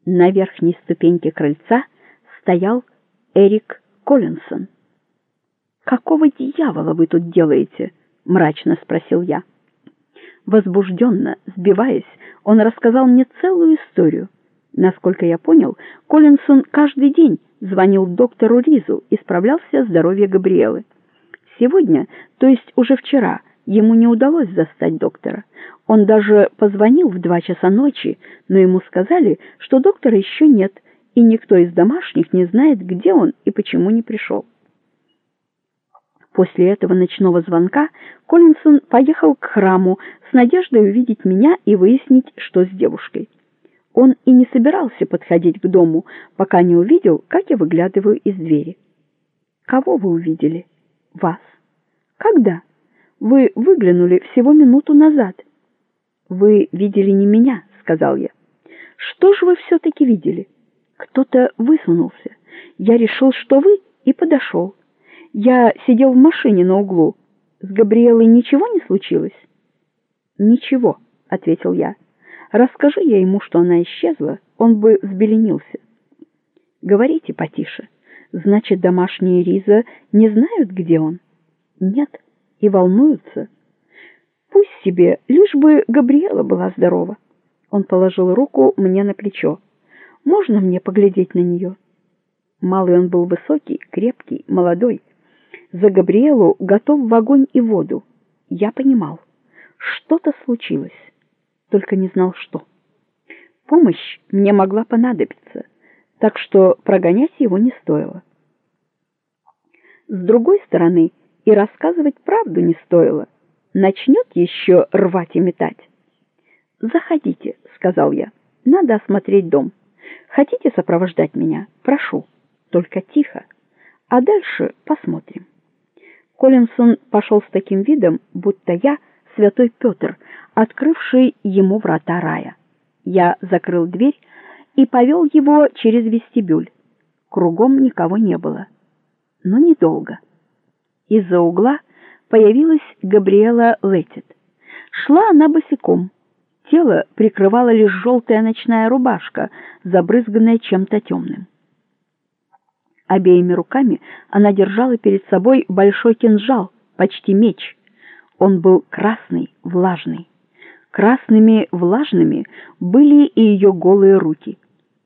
На верхней ступеньке крыльца стоял Эрик Коллинсон. «Какого дьявола вы тут делаете?» — мрачно спросил я. Возбужденно, сбиваясь, он рассказал мне целую историю. Насколько я понял, Коллинсон каждый день звонил доктору Ризу и справлялся о здоровье Габриэлы. Сегодня, то есть уже вчера, ему не удалось застать доктора. Он даже позвонил в 2 часа ночи, но ему сказали, что доктора еще нет, и никто из домашних не знает, где он и почему не пришел. После этого ночного звонка Коллинсон поехал к храму с надеждой увидеть меня и выяснить, что с девушкой. Он и не собирался подходить к дому, пока не увидел, как я выглядываю из двери. «Кого вы увидели?» «Вас». «Когда?» «Вы выглянули всего минуту назад». «Вы видели не меня», — сказал я. «Что же вы все-таки видели?» «Кто-то высунулся. Я решил, что вы, и подошел. Я сидел в машине на углу. С Габриэлой ничего не случилось?» «Ничего», — ответил я. «Расскажи я ему, что она исчезла, он бы взбеленился». «Говорите потише. Значит, домашние Риза не знают, где он?» «Нет, и волнуются». «Пусть себе, лишь бы Габриэла была здорова». Он положил руку мне на плечо. «Можно мне поглядеть на нее?» Малый он был высокий, крепкий, молодой. За Габриэлу готов в огонь и воду. Я понимал, что-то случилось, только не знал, что. Помощь мне могла понадобиться, так что прогонять его не стоило. С другой стороны, и рассказывать правду не стоило. Начнет еще рвать и метать. «Заходите», — сказал я. «Надо осмотреть дом. Хотите сопровождать меня? Прошу. Только тихо. А дальше посмотрим». Коллинсон пошел с таким видом, будто я святой Петр, открывший ему врата рая. Я закрыл дверь и повел его через вестибюль. Кругом никого не было. Но недолго. Из-за угла появилась Габриэла Летит. Шла она босиком. Тело прикрывала лишь желтая ночная рубашка, забрызганная чем-то темным. Обеими руками она держала перед собой большой кинжал, почти меч. Он был красный, влажный. Красными, влажными были и ее голые руки.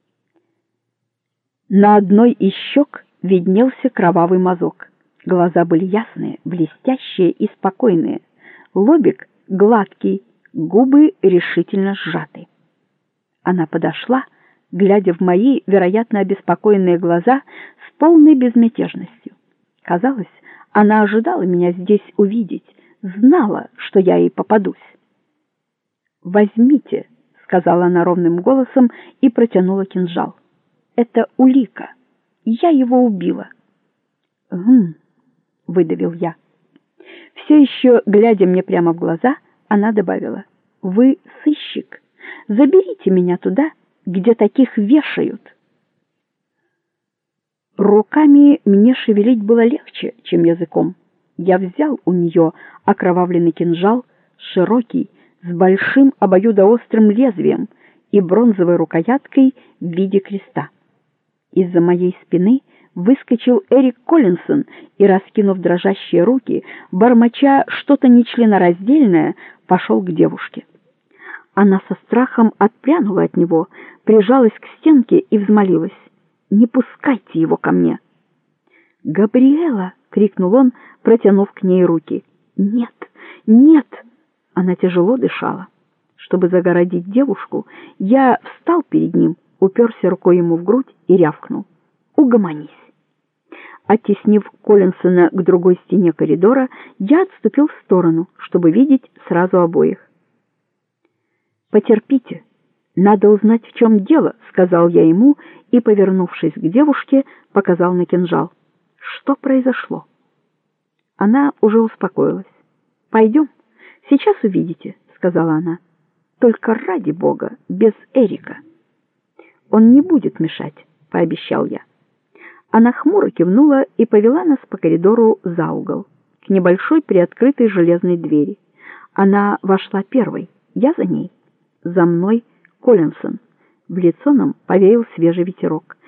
На одной из щек виднелся кровавый мазок. Глаза были ясные, блестящие и спокойные. Лобик гладкий, губы решительно сжаты. Она подошла, глядя в мои, вероятно, обеспокоенные глаза с полной безмятежностью. Казалось, она ожидала меня здесь увидеть, знала, что я ей попадусь. «Возьмите», — сказала она ровным голосом и протянула кинжал. «Это улика. Я его убила». Выдавил я. Все еще, глядя мне прямо в глаза, она добавила: «Вы сыщик. Заберите меня туда, где таких вешают». Руками мне шевелить было легче, чем языком. Я взял у нее окровавленный кинжал, широкий, с большим обоюдоострым лезвием и бронзовой рукояткой в виде креста. Из-за моей спины выскочил Эрик Коллинсон и, раскинув дрожащие руки, бормоча что-то нечленораздельное, пошел к девушке. Она со страхом отпрянула от него, прижалась к стенке и взмолилась: «Не пускайте его ко мне!» «Габриэла!» — крикнул он, протянув к ней руки. «Нет! Нет!» Она тяжело дышала. Чтобы загородить девушку, я встал перед ним, уперся рукой ему в грудь и рявкнул: «Угомонись!» Оттеснив Коллинсона к другой стене коридора, я отступил в сторону, чтобы видеть сразу обоих. «Потерпите, надо узнать, в чем дело», — сказал я ему и, повернувшись к девушке, показал на кинжал. «Что произошло?» Она уже успокоилась. «Пойдем, сейчас увидите», — сказала она. «Только ради Бога, без Эрика». «Он не будет мешать», — пообещал я. Она хмуро кивнула и повела нас по коридору за угол, к небольшой приоткрытой железной двери. Она вошла первой, я за ней. За мной Коллинсон. В лицо нам повеял свежий ветерок.